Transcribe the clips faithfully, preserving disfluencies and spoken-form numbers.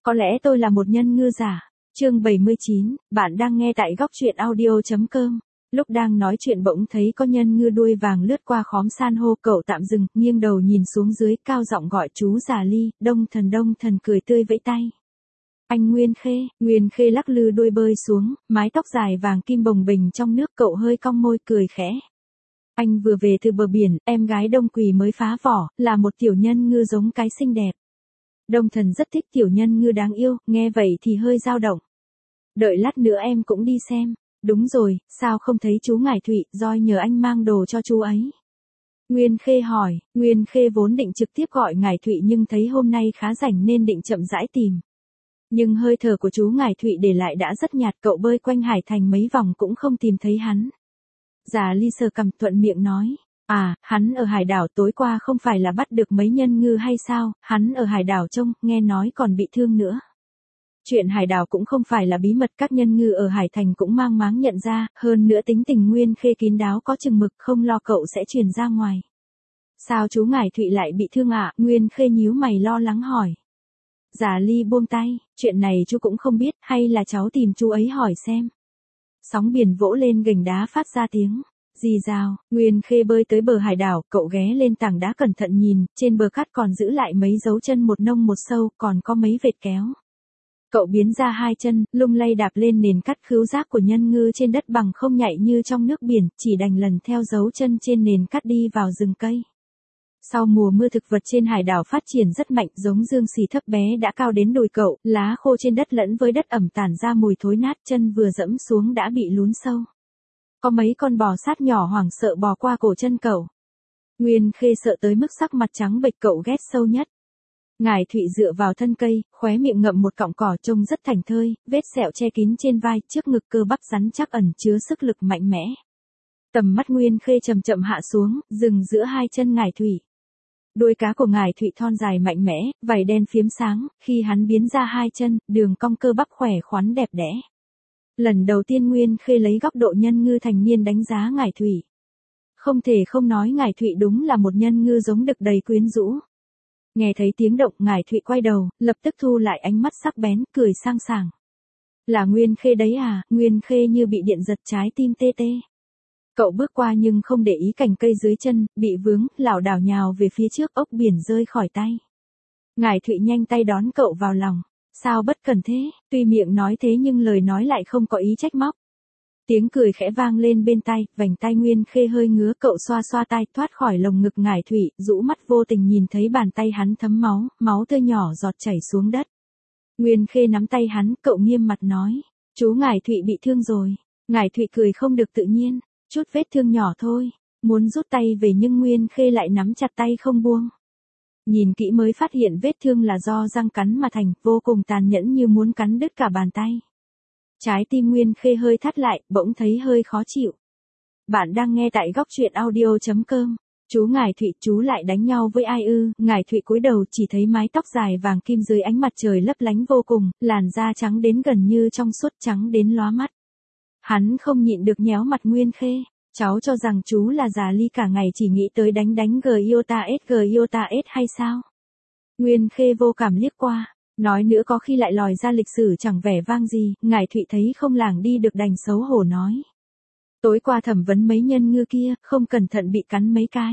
Có lẽ tôi là một nhân ngư giả. Chương bảy mươi chín, bạn đang nghe tại góc truyện audio.com. Lúc đang nói chuyện bỗng thấy có nhân ngư đuôi vàng lướt qua khóm san hô, cậu tạm dừng, nghiêng đầu nhìn xuống dưới, cao giọng gọi chú già Ly. Đông Thần, Đông Thần cười tươi vẫy tay. Anh Nguyên Khê. Nguyên Khê lắc lư đuôi bơi xuống, mái tóc dài vàng kim bồng bềnh trong nước, cậu hơi cong môi cười khẽ. Anh vừa về từ bờ biển, em gái Đông Quỳ mới phá vỏ, là một tiểu nhân ngư giống cái xinh đẹp. Đông Thần rất thích tiểu nhân ngư đáng yêu, nghe vậy thì hơi dao động. Đợi lát nữa em cũng đi xem. Đúng rồi, sao không thấy chú Ngải Thụy, Roi nhờ anh mang đồ cho chú ấy. Nguyên Khê hỏi. Nguyên Khê vốn định trực tiếp gọi Ngải Thụy nhưng thấy hôm nay khá rảnh nên định chậm rãi tìm. Nhưng hơi thở của chú Ngải Thụy để lại đã rất nhạt, cậu bơi quanh hải thành mấy vòng cũng không tìm thấy hắn. Già Ly sờ cằm thuận miệng nói. À, hắn ở hải đảo, tối qua không phải là bắt được mấy nhân ngư hay sao, hắn ở hải đảo trông, nghe nói còn bị thương nữa. Chuyện hải đảo cũng không phải là bí mật, các nhân ngư ở hải thành cũng mang máng nhận ra, hơn nữa tính tình Nguyên Khê kín đáo có chừng mực, không lo cậu sẽ truyền ra ngoài. Sao chú Ngải Thụy lại bị thương ạ? À? Nguyên Khê nhíu mày lo lắng hỏi. Già Ly buông tay, chuyện này chú cũng không biết, hay là cháu tìm chú ấy hỏi xem. Sóng biển vỗ lên gành đá phát ra tiếng rì rào. Nguyên Khê bơi tới bờ hải đảo, cậu ghé lên tảng đá cẩn thận nhìn, trên bờ cát còn giữ lại mấy dấu chân một nông một sâu, còn có mấy vệt kéo. Cậu biến ra hai chân, lung lay đạp lên nền cát, khứu giác của nhân ngư trên đất bằng không nhạy như trong nước biển, chỉ đành lần theo dấu chân trên nền cát đi vào rừng cây. Sau mùa mưa thực vật trên hải đảo phát triển rất mạnh, giống dương xì thấp bé đã cao đến đùi cậu, lá khô trên đất lẫn với đất ẩm tản ra mùi thối nát, chân vừa dẫm xuống đã bị lún sâu. Có mấy con bò sát nhỏ hoảng sợ bò qua cổ chân cậu. Nguyên Khê sợ tới mức sắc mặt trắng bệch, cậu ghét sâu nhất. Ngải Thụy dựa vào thân cây, khóe miệng ngậm một cọng cỏ trông rất thảnh thơi, vết sẹo che kín trên vai, trước ngực cơ bắp rắn chắc ẩn chứa sức lực mạnh mẽ. Tầm mắt Nguyên Khê chậm chậm hạ xuống, dừng giữa hai chân Ngải Thụy. Đuôi cá của Ngải Thụy thon dài mạnh mẽ, vảy đen phiếm sáng, khi hắn biến ra hai chân, đường cong cơ bắp khỏe khoắn đẹp đẽ. Lần đầu tiên Nguyên Khê lấy góc độ nhân ngư thành niên đánh giá Ngải Thụy. Không thể không nói Ngải Thụy đúng là một nhân ngư giống đực đầy quyến rũ. Nghe thấy tiếng động, Ngải Thụy quay đầu, lập tức thu lại ánh mắt sắc bén, cười sang sảng. Là Nguyên Khê đấy à? Nguyên Khê như bị điện giật, trái tim tê tê. Cậu bước qua nhưng không để ý cành cây dưới chân, bị vướng, lảo đảo nhào về phía trước, ốc biển rơi khỏi tay. Ngải Thụy nhanh tay đón cậu vào lòng. Sao bất cẩn thế? Tuy miệng nói thế nhưng lời nói lại không có ý trách móc. Tiếng cười khẽ vang lên bên tai, vành tai Nguyên Khê hơi ngứa, cậu xoa xoa tai, thoát khỏi lồng ngực Ngải Thụy, rũ mắt vô tình nhìn thấy bàn tay hắn thấm máu, máu tươi nhỏ giọt chảy xuống đất. Nguyên Khê nắm tay hắn, cậu nghiêm mặt nói, chú Ngải Thụy bị thương rồi. Ngải Thụy cười không được tự nhiên, chút vết thương nhỏ thôi, muốn rút tay về nhưng Nguyên Khê lại nắm chặt tay không buông. Nhìn kỹ mới phát hiện vết thương là do răng cắn mà thành, vô cùng tàn nhẫn như muốn cắn đứt cả bàn tay. Trái tim Nguyên Khê hơi thắt lại, bỗng thấy hơi khó chịu. Bạn đang nghe tại góc truyện audio.com. Chú Ngải Thụy, chú lại đánh nhau với ai ư? Ngải Thụy cúi đầu chỉ thấy mái tóc dài vàng kim dưới ánh mặt trời lấp lánh vô cùng, làn da trắng đến gần như trong suốt, trắng đến lóa mắt. Hắn không nhịn được nhéo mặt Nguyên Khê. Cháu cho rằng chú là Già Ly cả ngày chỉ nghĩ tới đánh đánh g iota s g iota s hay sao? Nguyên Khê vô cảm liếc qua. Nói nữa có khi lại lòi ra lịch sử chẳng vẻ vang gì, Ngải Thụy thấy không làng đi được đành xấu hổ nói. Tối qua thẩm vấn mấy nhân ngư kia, không cẩn thận bị cắn mấy cái.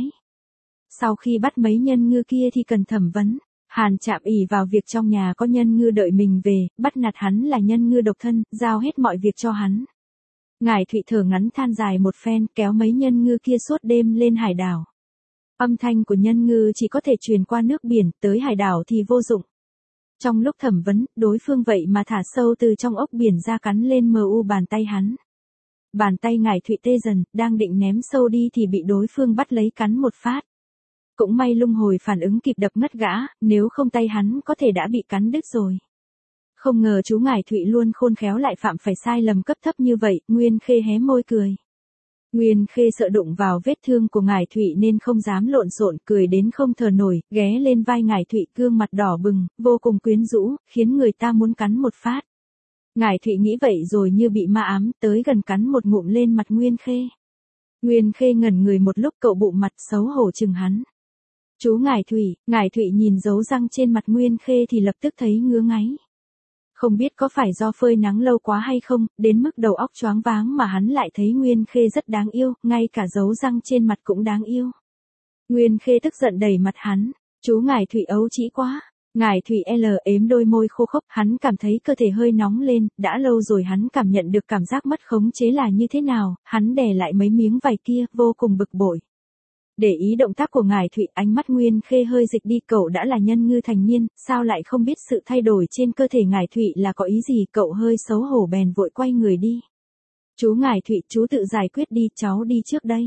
Sau khi bắt mấy nhân ngư kia thì cần thẩm vấn. Hàn Trạm ỷ vào việc trong nhà có nhân ngư đợi mình về, bắt nạt hắn là nhân ngư độc thân, giao hết mọi việc cho hắn. Ngải Thụy thở ngắn than dài một phen, kéo mấy nhân ngư kia suốt đêm lên hải đảo. Âm thanh của nhân ngư chỉ có thể truyền qua nước biển, tới hải đảo thì vô dụng. Trong lúc thẩm vấn, đối phương vậy mà thả sâu từ trong ốc biển ra cắn lên mờ u bàn tay hắn. Bàn tay Ngải Thụy tê dần, đang định ném sâu đi thì bị đối phương bắt lấy cắn một phát. Cũng may lung hồi phản ứng kịp đập ngất gã, nếu không tay hắn có thể đã bị cắn đứt rồi. Không ngờ chú Ngải Thụy luôn khôn khéo lại phạm phải sai lầm cấp thấp như vậy, Nguyên Khê hé môi cười. Nguyên Khê sợ đụng vào vết thương của Ngải Thụy nên không dám lộn xộn, cười đến không thở nổi, ghé lên vai Ngải Thụy, gương mặt đỏ bừng, vô cùng quyến rũ, khiến người ta muốn cắn một phát. Ngải Thụy nghĩ vậy rồi như bị ma ám, tới gần cắn một ngụm lên mặt Nguyên Khê. Nguyên Khê ngẩn người một lúc, cậu bụng mặt xấu hổ chừng hắn. Chú Ngải Thụy, Ngải Thụy nhìn dấu răng trên mặt Nguyên Khê thì lập tức thấy ngứa ngáy. Không biết có phải do phơi nắng lâu quá hay không, đến mức đầu óc choáng váng mà hắn lại thấy Nguyên Khê rất đáng yêu, ngay cả dấu răng trên mặt cũng đáng yêu. Nguyên Khê tức giận đẩy mặt hắn, chú ngải Thụy ấu trĩ quá. Ngải Thụy L ếm đôi môi khô khốc, hắn cảm thấy cơ thể hơi nóng lên, đã lâu rồi hắn cảm nhận được cảm giác mất khống chế là như thế nào, hắn đè lại mấy miếng vải kia, vô cùng bực bội. Để ý động tác của ngải Thụy, ánh mắt Nguyên Khê hơi dịch đi, cậu đã là nhân ngư thành niên, sao lại không biết sự thay đổi trên cơ thể ngải Thụy là có ý gì, cậu hơi xấu hổ bèn vội quay người đi. Chú ngải Thụy, chú tự giải quyết đi, cháu đi trước đây.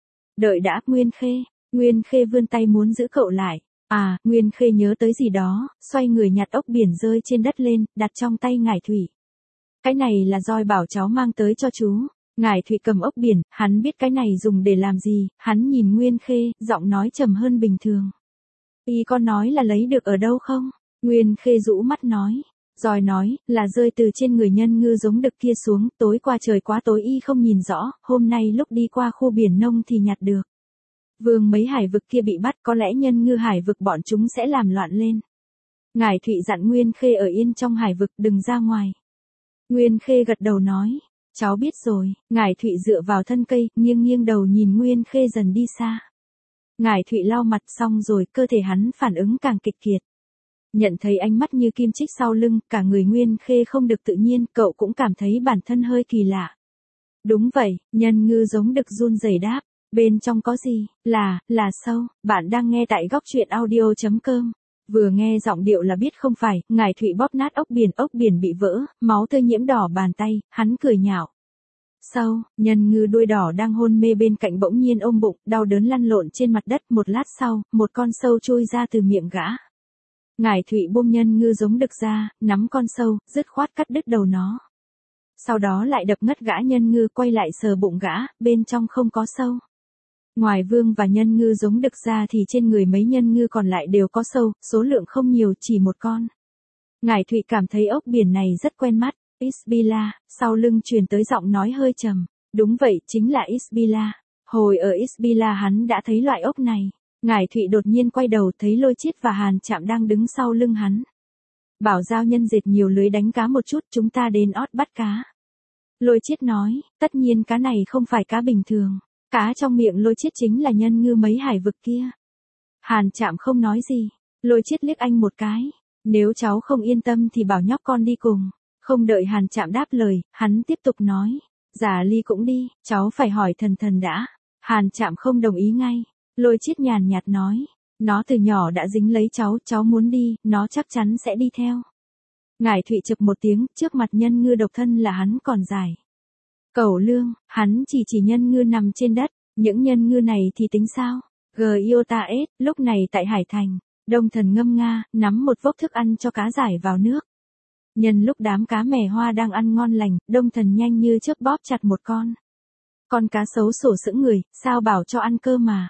Đợi đã, Nguyên Khê. Nguyên Khê vươn tay muốn giữ cậu lại. À, Nguyên Khê nhớ tới gì đó, xoay người nhặt ốc biển rơi trên đất lên, đặt trong tay ngải Thụy. Cái này là roi bảo cháu mang tới cho chú. Ngải Thụy cầm ốc biển, hắn biết cái này dùng để làm gì, hắn nhìn Nguyên Khê, giọng nói trầm hơn bình thường. Y con nói là lấy được ở đâu không? Nguyên Khê rũ mắt nói. Roi nói, là rơi từ trên người nhân ngư giống đực kia xuống, tối qua trời quá tối y không nhìn rõ, hôm nay lúc đi qua khu biển nông thì nhặt được. Vương mấy hải vực kia bị bắt, có lẽ nhân ngư hải vực bọn chúng sẽ làm loạn lên. Ngải Thụy dặn Nguyên Khê ở yên trong hải vực, đừng ra ngoài. Nguyên Khê gật đầu nói, cháu biết rồi. Ngải Thụy dựa vào thân cây, nghiêng nghiêng đầu nhìn Nguyên Khê dần đi xa. Ngải Thụy lau mặt xong rồi, cơ thể hắn phản ứng càng kịch kiệt. Nhận thấy ánh mắt như kim chích sau lưng, cả người Nguyên Khê không được tự nhiên, cậu cũng cảm thấy bản thân hơi kỳ lạ. Đúng vậy, nhân ngư giống đực run rẩy đáp. Bên trong có gì? Là, là sâu. Bạn đang nghe tại góc truyện audio chấm com. Vừa nghe giọng điệu là biết không phải, ngải Thụy bóp nát ốc biển, ốc biển bị vỡ, máu tươi nhiễm đỏ bàn tay, hắn cười nhạo. Sâu, nhân ngư đuôi đỏ đang hôn mê bên cạnh bỗng nhiên ôm bụng, đau đớn lăn lộn trên mặt đất, một lát sau, một con sâu trôi ra từ miệng gã. Ngải Thụy buông nhân ngư giống đực ra, nắm con sâu, dứt khoát cắt đứt đầu nó. Sau đó lại đập ngất gã nhân ngư, quay lại sờ bụng gã, bên trong không có sâu. Ngoài vương và nhân ngư giống đực ra thì trên người mấy nhân ngư còn lại đều có sâu, số lượng không nhiều, chỉ một con. Ngải Thụy cảm thấy ốc biển này rất quen mắt. Isbila, sau lưng truyền tới giọng nói hơi trầm. Đúng vậy, chính là Isbila. Hồi ở Isbila hắn đã thấy loại ốc này. Ngải Thụy đột nhiên quay đầu thấy Lôi Chiết và Hàn Trạm đang đứng sau lưng hắn. Bảo giao nhân dệt nhiều lưới đánh cá một chút, chúng ta đến ót bắt cá. Lôi Chiết nói, tất nhiên cá này không phải cá bình thường. Cá trong miệng Lôi Chiết chính là nhân ngư mấy hải vực kia. Hàn Trạm không nói gì. Lôi Chiết liếc anh một cái. Nếu cháu không yên tâm thì bảo nhóc con đi cùng. Không đợi Hàn Trạm đáp lời, hắn tiếp tục nói. Giả Ly cũng đi, cháu phải hỏi thần thần đã. Hàn Trạm không đồng ý ngay. Lôi Chiết nhàn nhạt nói. Nó từ nhỏ đã dính lấy cháu, cháu muốn đi, nó chắc chắn sẽ đi theo. Ngải Thụy chực một tiếng, trước mặt nhân ngư độc thân là hắn còn dài. Cẩu lương, hắn chỉ chỉ nhân ngư nằm trên đất, những nhân ngư này thì tính sao? Giota S, lúc này tại Hải Thành, Đông Thần ngâm nga, nắm một vốc thức ăn cho cá giải vào nước. Nhân lúc đám cá mè hoa đang ăn ngon lành, Đông Thần nhanh như chớp bóp chặt một con. Con cá xấu sổ sững người, sao bảo cho ăn cơ mà.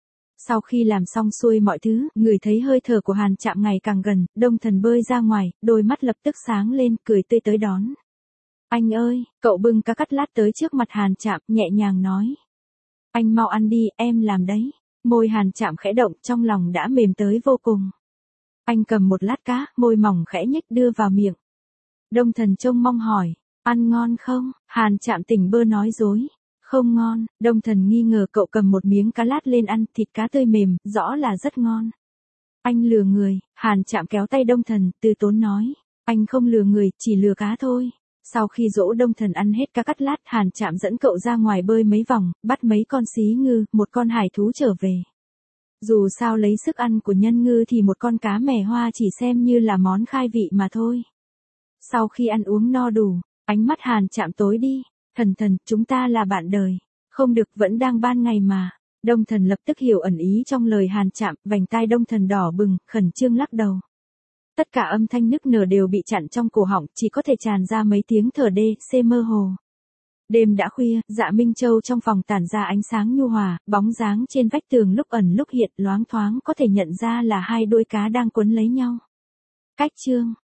Sau khi làm xong xuôi mọi thứ, người thấy hơi thở của Hàn Trạm ngày càng gần, Đông Thần bơi ra ngoài, đôi mắt lập tức sáng lên, cười tươi tới đón. Anh ơi, cậu bưng cá cắt lát tới trước mặt Hàn Trạm, nhẹ nhàng nói. Anh mau ăn đi, em làm đấy. Môi Hàn Trạm khẽ động, trong lòng đã mềm tới vô cùng. Anh cầm một lát cá, môi mỏng khẽ nhếch đưa vào miệng. Đông Thần trông mong hỏi, ăn ngon không? Hàn Trạm tỉnh bơ nói dối. Không ngon. Đông Thần nghi ngờ cậu cầm một miếng cá lát lên ăn, thịt cá tươi mềm, rõ là rất ngon. Anh lừa người. Hàn Trạm kéo tay Đông Thần, từ tốn nói. Anh không lừa người, chỉ lừa cá thôi. Sau khi dỗ Đông Thần ăn hết cá cắt lát, Hàn Trạm dẫn cậu ra ngoài bơi mấy vòng, bắt mấy con xí ngư, một con hải thú trở về. Dù sao lấy sức ăn của nhân ngư thì một con cá mè hoa chỉ xem như là món khai vị mà thôi. Sau khi ăn uống no đủ, ánh mắt Hàn Trạm tối đi. Thần thần, chúng ta là bạn đời. Không được, vẫn đang ban ngày mà. Đông Thần lập tức hiểu ẩn ý trong lời Hàn Trạm, vành tai Đông Thần đỏ bừng, khẩn trương lắc đầu. Tất cả âm thanh nức nở đều bị chặn trong cổ họng, chỉ có thể tràn ra mấy tiếng thở đê, xê mơ hồ. Đêm đã khuya, Dạ Minh Châu trong phòng tản ra ánh sáng nhu hòa, bóng dáng trên vách tường lúc ẩn lúc hiện, loáng thoáng có thể nhận ra là hai đôi cá đang quấn lấy nhau. Cách chương